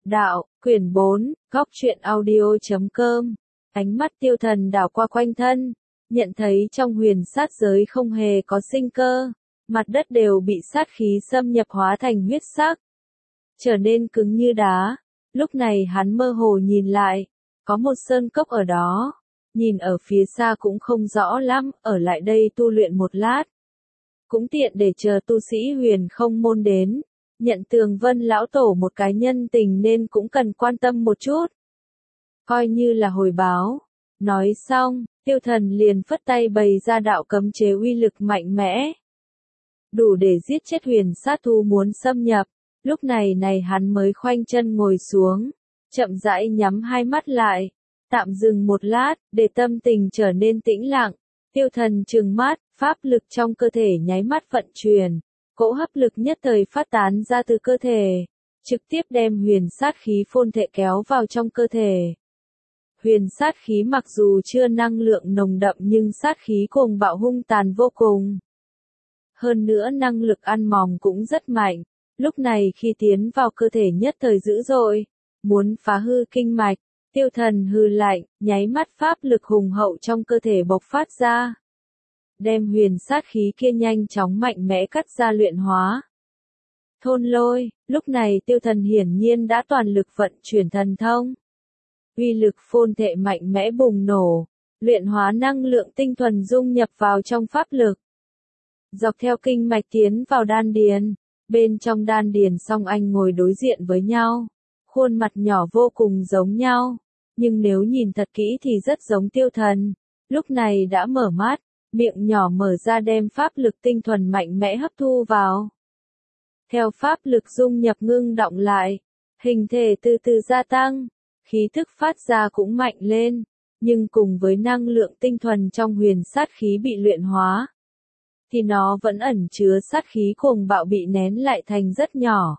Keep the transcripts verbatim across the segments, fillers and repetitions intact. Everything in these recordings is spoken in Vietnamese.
Đạo, quyển bốn, góc truyện audio.com. Ánh mắt tiêu thần đảo qua quanh thân, nhận thấy trong huyền sát giới không hề có sinh cơ, mặt đất đều bị sát khí xâm nhập hóa thành huyết sắc, trở nên cứng như đá. Lúc này hắn mơ hồ nhìn lại, có một sơn cốc ở đó, nhìn ở phía xa cũng không rõ lắm, ở lại đây tu luyện một lát. Cũng tiện để chờ tu sĩ huyền không môn đến, nhận Tường Vân lão tổ một cái nhân tình nên cũng cần quan tâm một chút. Coi như là hồi báo. Nói xong, tiêu thần liền phất tay bày ra đạo cấm chế uy lực mạnh mẽ, đủ để giết chết huyền sát thú muốn xâm nhập. Lúc này này hắn mới khoanh chân ngồi xuống, chậm rãi nhắm hai mắt lại, tạm dừng một lát, để tâm tình trở nên tĩnh lặng. Tiêu thần trừng mắt, pháp lực trong cơ thể nháy mắt vận chuyển, cỗ hấp lực nhất thời phát tán ra từ cơ thể, trực tiếp đem huyền sát khí phôn thể kéo vào trong cơ thể. Huyền sát khí mặc dù chưa năng lượng nồng đậm nhưng sát khí cuồng bạo hung tàn vô cùng. Hơn nữa năng lực ăn mòn cũng rất mạnh, lúc này khi tiến vào cơ thể nhất thời dữ dội, muốn phá hư kinh mạch. Tiêu thần hừ lạnh, nháy mắt pháp lực hùng hậu trong cơ thể bộc phát ra, đem huyền sát khí kia nhanh chóng mạnh mẽ cắt ra luyện hóa. Thôn lôi, lúc này tiêu thần hiển nhiên đã toàn lực vận chuyển thần thông. Uy lực phôn thể mạnh mẽ bùng nổ, luyện hóa năng lượng tinh thuần dung nhập vào trong pháp lực. Dọc theo kinh mạch tiến vào đan điền, bên trong đan điền song anh ngồi đối diện với nhau, khuôn mặt nhỏ vô cùng giống nhau. Nhưng nếu nhìn thật kỹ thì rất giống tiêu thần, lúc này đã mở mắt, miệng nhỏ mở ra đem pháp lực tinh thuần mạnh mẽ hấp thu vào. Theo pháp lực dung nhập ngưng đọng lại, hình thể từ từ gia tăng, khí thức phát ra cũng mạnh lên, nhưng cùng với năng lượng tinh thuần trong huyền sát khí bị luyện hóa, thì nó vẫn ẩn chứa sát khí cuồng bạo bị nén lại thành rất nhỏ.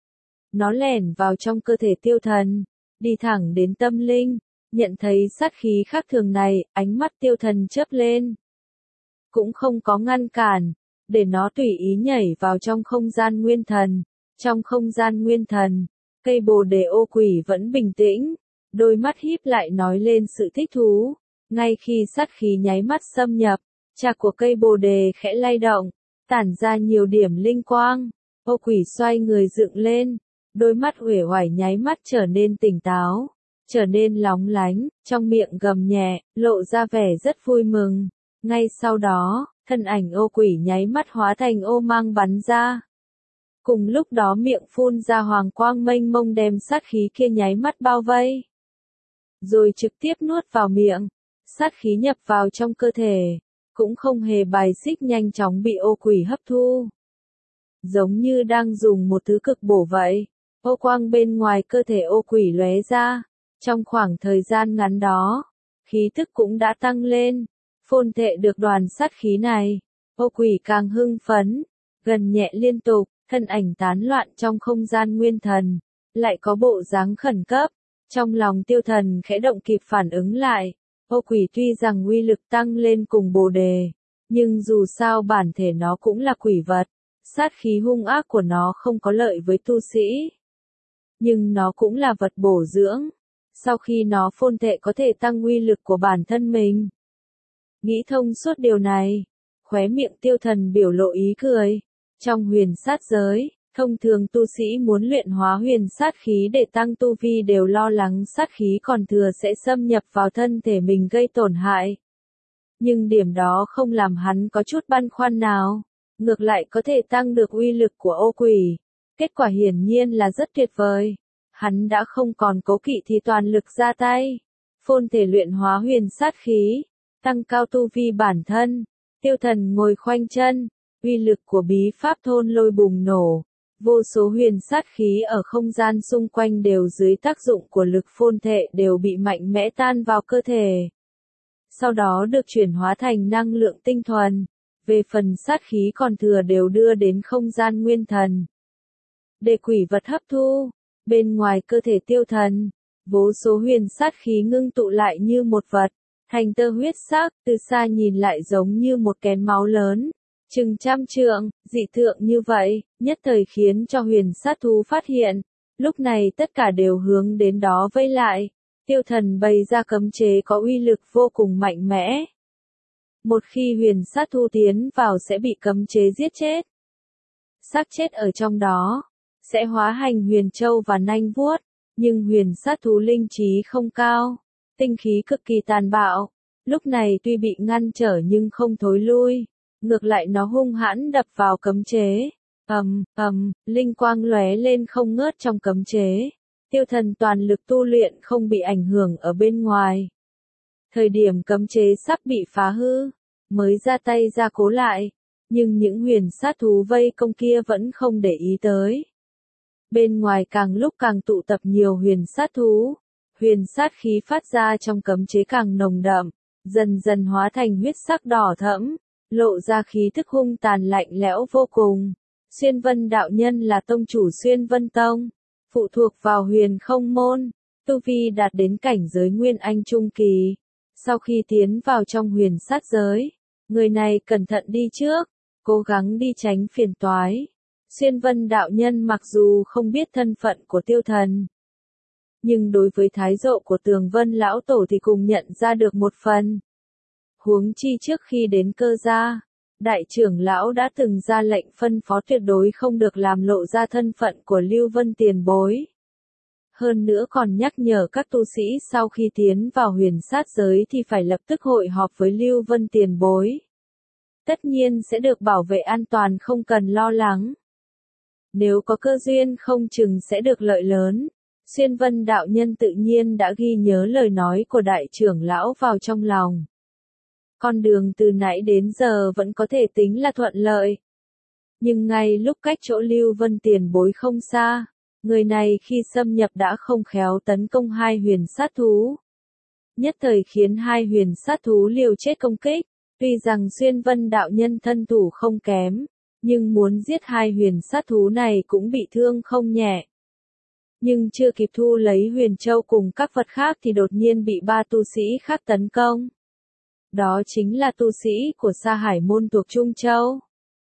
Nó lẻn vào trong cơ thể tiêu thần, đi thẳng đến tâm linh, nhận thấy sát khí khác thường này, ánh mắt tiêu thần chớp lên. Cũng không có ngăn cản, để nó tùy ý nhảy vào trong không gian nguyên thần. Trong không gian nguyên thần, cây bồ đề ô quỷ vẫn bình tĩnh, đôi mắt híp lại nói lên sự thích thú. Ngay khi sát khí nháy mắt xâm nhập, trạc của cây bồ đề khẽ lay động, tản ra nhiều điểm linh quang. Ô quỷ xoay người dựng lên, đôi mắt uể oải nháy mắt trở nên tỉnh táo, trở nên lóng lánh, trong miệng gầm nhẹ, lộ ra vẻ rất vui mừng. Ngay sau đó, thân ảnh ô quỷ nháy mắt hóa thành ô mang bắn ra. Cùng lúc đó miệng phun ra hoàng quang mênh mông đem sát khí kia nháy mắt bao vây, rồi trực tiếp nuốt vào miệng. Sát khí nhập vào trong cơ thể, cũng không hề bài xích, nhanh chóng bị ô quỷ hấp thu. Giống như đang dùng một thứ cực bổ vậy. Ô quang bên ngoài cơ thể ô quỷ lóe ra, trong khoảng thời gian ngắn đó, khí tức cũng đã tăng lên, phôn thể được đoàn sát khí này, ô quỷ càng hưng phấn, gần nhẹ liên tục, thân ảnh tán loạn trong không gian nguyên thần, lại có bộ dáng khẩn cấp, trong lòng tiêu thần khẽ động kịp phản ứng lại, ô quỷ tuy rằng uy lực tăng lên cùng bồ đề, nhưng dù sao bản thể nó cũng là quỷ vật, sát khí hung ác của nó không có lợi với tu sĩ. Nhưng nó cũng là vật bổ dưỡng, sau khi nó phôn thể có thể tăng uy lực của bản thân mình. Nghĩ thông suốt điều này, khóe miệng tiêu thần biểu lộ ý cười. Trong huyền sát giới, thông thường tu sĩ muốn luyện hóa huyền sát khí để tăng tu vi đều lo lắng sát khí còn thừa sẽ xâm nhập vào thân thể mình gây tổn hại. Nhưng điểm đó không làm hắn có chút băn khoăn nào, ngược lại có thể tăng được uy lực của ô quỷ. Kết quả hiển nhiên là rất tuyệt vời. Hắn đã không còn cố kỵ thì toàn lực ra tay, phôn thể luyện hóa huyền sát khí, tăng cao tu vi bản thân. Tiêu thần ngồi khoanh chân, uy lực của bí pháp thôn lôi bùng nổ, vô số huyền sát khí ở không gian xung quanh đều dưới tác dụng của lực phôn thể đều bị mạnh mẽ tan vào cơ thể. Sau đó được chuyển hóa thành năng lượng tinh thuần, về phần sát khí còn thừa đều đưa đến không gian nguyên thần, để quỷ vật hấp thu. Bên ngoài cơ thể tiêu thần, vô số huyền sát khí ngưng tụ lại như một vật, thành tơ huyết sắc, từ xa nhìn lại giống như một kén máu lớn, chừng trăm trượng, dị tượng như vậy, nhất thời khiến cho huyền sát thú phát hiện, Lúc này tất cả đều hướng đến đó vây lại. Tiêu thần bày ra cấm chế có uy lực vô cùng mạnh mẽ. Một khi huyền sát thú tiến vào sẽ bị cấm chế giết chết. Xác chết ở trong đó, sẽ hóa thành huyền châu và nanh vuốt, nhưng huyền sát thú linh trí không cao, tinh khí cực kỳ tàn bạo. Lúc này tuy bị ngăn trở nhưng không thối lui, ngược lại nó hung hãn đập vào cấm chế. Ầm, ầm, linh quang lóe lên không ngớt trong cấm chế. Tiêu thần toàn lực tu luyện không bị ảnh hưởng ở bên ngoài. Thời điểm cấm chế sắp bị phá hư, mới ra tay ra cố lại, nhưng những huyền sát thú vây công kia vẫn không để ý tới. Bên ngoài càng lúc càng tụ tập nhiều huyền sát thú, huyền sát khí phát ra trong cấm chế càng nồng đậm, dần dần hóa thành huyết sắc đỏ thẫm, lộ ra khí thức hung tàn lạnh lẽo vô cùng. Xuyên Vân đạo nhân là tông chủ Xuyên Vân Tông, phụ thuộc vào huyền không môn, tu vi đạt đến cảnh giới nguyên anh trung kỳ. Sau khi tiến vào trong huyền sát giới, người này cẩn thận đi trước, cố gắng đi tránh phiền toái. Xuyên Vân đạo nhân mặc dù không biết thân phận của tiêu thần, nhưng đối với thái độ của Tường Vân lão tổ thì cùng nhận ra được một phần. Huống chi trước khi đến Cơ gia, đại trưởng lão đã từng ra lệnh phân phó tuyệt đối không được làm lộ ra thân phận của Lưu Vân tiền bối. Hơn nữa còn nhắc nhở các tu sĩ sau khi tiến vào huyền sát giới thì phải lập tức hội họp với Lưu Vân tiền bối. Tất nhiên sẽ được bảo vệ an toàn không cần lo lắng. Nếu có cơ duyên không chừng sẽ được lợi lớn. Xuyên Vân đạo nhân tự nhiên đã ghi nhớ lời nói của đại trưởng lão vào trong lòng. Con đường từ nãy đến giờ vẫn có thể tính là thuận lợi. Nhưng ngay lúc cách chỗ Lưu Vân tiền bối không xa, người này khi xâm nhập đã không khéo tấn công hai huyền sát thú. Nhất thời khiến hai huyền sát thú liều chết công kích. Tuy rằng Xuyên Vân đạo nhân thân thủ không kém, nhưng muốn giết hai huyền sát thú này cũng bị thương không nhẹ. Nhưng chưa kịp thu lấy huyền châu cùng các vật khác thì đột nhiên bị ba tu sĩ khác tấn công. Đó chính là tu sĩ của Sa Hải môn thuộc Trung Châu.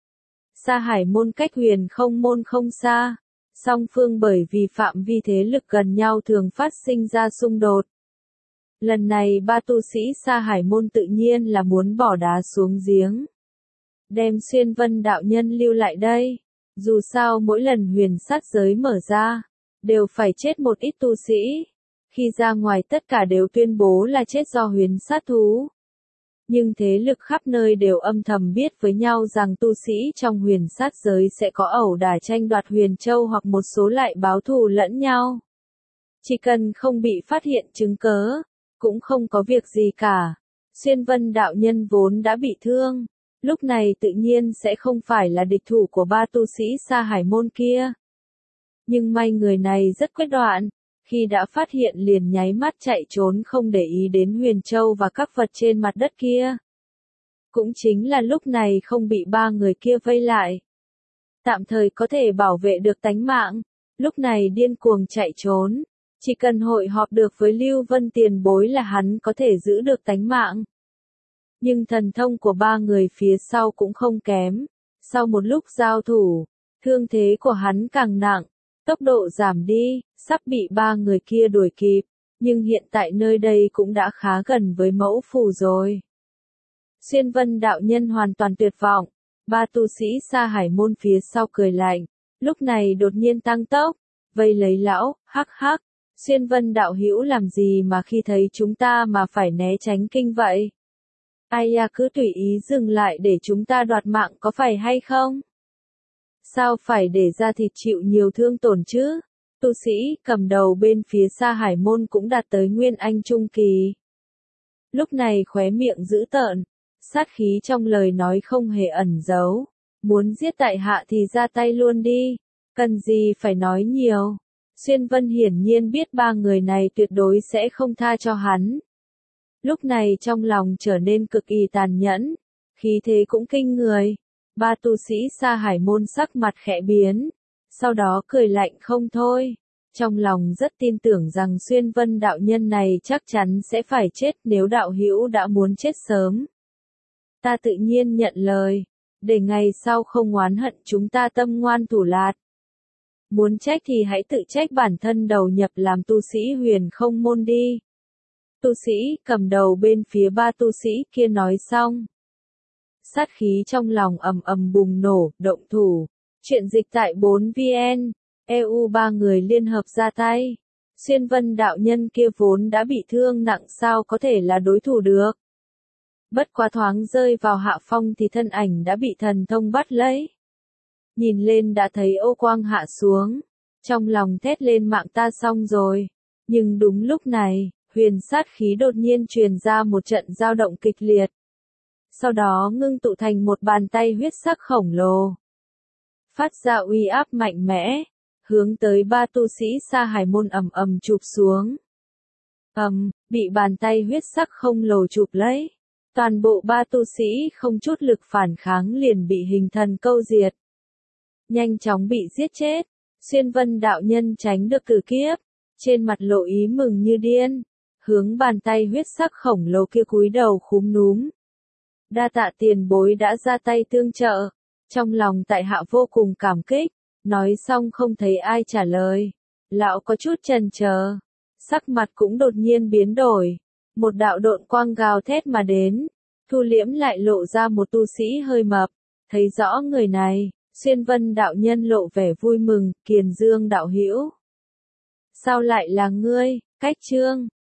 Sa Hải môn cách huyền không môn không xa, song phương bởi vì phạm vi thế lực gần nhau thường phát sinh ra xung đột. Lần này ba tu sĩ Sa Hải môn tự nhiên là muốn bỏ đá xuống giếng. Đem Xuyên Vân đạo nhân lưu lại đây. Dù sao mỗi lần huyền sát giới mở ra, đều phải chết một ít tu sĩ. Khi ra ngoài tất cả đều tuyên bố là chết do huyền sát thú. Nhưng thế lực khắp nơi đều âm thầm biết với nhau rằng tu sĩ trong huyền sát giới sẽ có ẩu đả tranh đoạt huyền châu hoặc một số lại báo thù lẫn nhau. Chỉ cần không bị phát hiện chứng cớ, cũng không có việc gì cả. Xuyên Vân đạo nhân vốn đã bị thương, lúc này tự nhiên sẽ không phải là địch thủ của ba tu sĩ Sa Hải môn kia. Nhưng may người này rất quyết đoán, khi đã phát hiện liền nháy mắt chạy trốn không để ý đến huyền châu và các vật trên mặt đất kia. Cũng chính là lúc này không bị ba người kia vây lại. Tạm thời có thể bảo vệ được tánh mạng, lúc này điên cuồng chạy trốn. Chỉ cần hội họp được với Lưu Vân tiền bối là hắn có thể giữ được tánh mạng. Nhưng thần thông của ba người phía sau cũng không kém. Sau một lúc giao thủ, thương thế của hắn càng nặng, tốc độ giảm đi, sắp bị ba người kia đuổi kịp. Nhưng hiện tại nơi đây cũng đã khá gần với mẫu phủ rồi. Xuyên Vân đạo nhân hoàn toàn tuyệt vọng. Ba tu sĩ Sa Hải môn phía sau cười lạnh. Lúc này đột nhiên tăng tốc, vây lấy lão, hắc hắc. Xuyên Vân đạo hữu làm gì mà khi thấy chúng ta mà phải né tránh kinh vậy? Ai ya cứ tùy ý dừng lại để chúng ta đoạt mạng có phải hay không? Sao phải để ra thịt chịu nhiều thương tổn chứ? Tu sĩ cầm đầu bên phía Sa Hải môn cũng đạt tới nguyên anh trung kỳ. Lúc này khóe miệng dữ tợn, sát khí trong lời nói không hề ẩn giấu. Muốn giết tại hạ thì ra tay luôn đi, cần gì phải nói nhiều. Xuyên Vân hiển nhiên biết ba người này tuyệt đối sẽ không tha cho hắn. Lúc này trong lòng trở nên cực kỳ tàn nhẫn, khí thế cũng kinh người. Ba tu sĩ Sa Hải môn sắc mặt khẽ biến, sau đó cười lạnh không thôi. Trong lòng rất tin tưởng rằng Xuyên Vân đạo nhân này chắc chắn sẽ phải chết nếu đạo hữu đã muốn chết sớm. Ta tự nhiên nhận lời, để ngày sau không oán hận chúng ta tâm ngoan thủ lạt. Muốn trách thì hãy tự trách bản thân đầu nhập làm tu sĩ huyền không môn đi. Tu sĩ cầm đầu bên phía ba tu sĩ kia nói xong. Sát khí trong lòng ầm ầm bùng nổ, động thủ. Chuyện dịch tại bốn vn, e u ba người liên hợp ra tay. Xuyên Vân đạo nhân kia vốn đã bị thương nặng sao có thể là đối thủ được. Bất quá thoáng rơi vào hạ phong thì thân ảnh đã bị thần thông bắt lấy. Nhìn lên đã thấy ô quang hạ xuống. Trong lòng thét lên mạng ta xong rồi. Nhưng đúng lúc này, huyền sát khí đột nhiên truyền ra một trận dao động kịch liệt. Sau đó ngưng tụ thành một bàn tay huyết sắc khổng lồ. Phát ra uy áp mạnh mẽ, hướng tới ba tu sĩ Sa Hải môn ầm ầm chụp xuống. Ầm, bị bàn tay huyết sắc không lồ chụp lấy. Toàn bộ ba tu sĩ không chút lực phản kháng liền bị hình thần câu diệt. Nhanh chóng bị giết chết. Xuyên Vân đạo nhân tránh được cử kiếp. Trên mặt lộ ý mừng như điên. Hướng bàn tay huyết sắc khổng lồ kia cúi đầu khúm núm. Đa tạ tiền bối đã ra tay tương trợ. Trong lòng tại hạ vô cùng cảm kích. Nói xong không thấy ai trả lời. Lão có chút chần chờ. Sắc mặt cũng đột nhiên biến đổi. Một đạo độn quang gào thét mà đến. Thu liễm lại lộ ra một tu sĩ hơi mập. Thấy rõ người này, Xuyên Vân đạo nhân lộ vẻ vui mừng, Kiền Dương đạo hữu. Sao lại là ngươi? Cách chương